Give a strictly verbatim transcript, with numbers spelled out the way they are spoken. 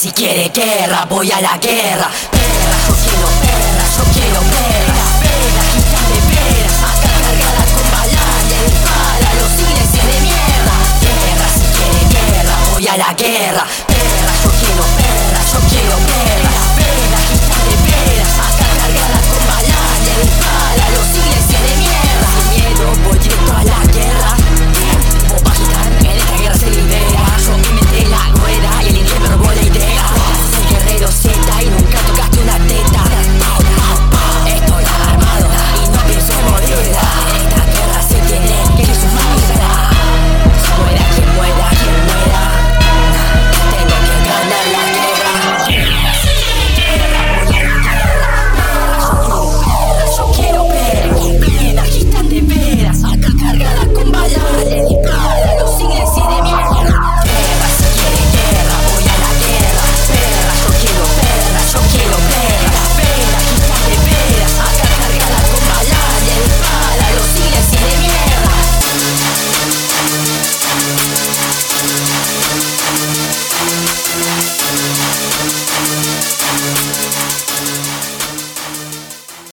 si quiere guerra, voy a la guerra. Perra, yo quiero perra, yo quiero perra. Perra, quitarme perras, acá cargadas con balas y espada, los ingleses de mierda. Guerra, si quiere guerra, voy a la guerra.